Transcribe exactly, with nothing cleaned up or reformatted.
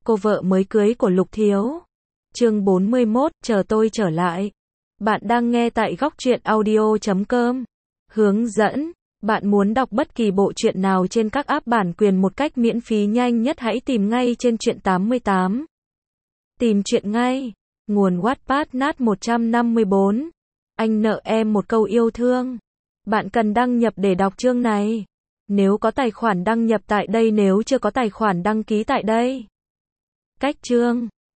Cô vợ mới cưới của Lục Thiếu. Chương bốn mươi mốt, chờ tôi trở lại. Bạn đang nghe tại góc truyện audio chấm com. Hướng dẫn. Bạn muốn đọc bất kỳ bộ truyện nào trên các app bản quyền một cách miễn phí nhanh nhất, hãy tìm ngay trên truyện tám mươi tám. Tìm truyện ngay. Nguồn Wattpad nát một trăm năm mươi bốn. Anh nợ em một câu yêu thương. Bạn cần đăng nhập để đọc chương này. Nếu có tài khoản đăng nhập tại đây, nếu chưa có tài khoản đăng ký tại đây. Cách chương.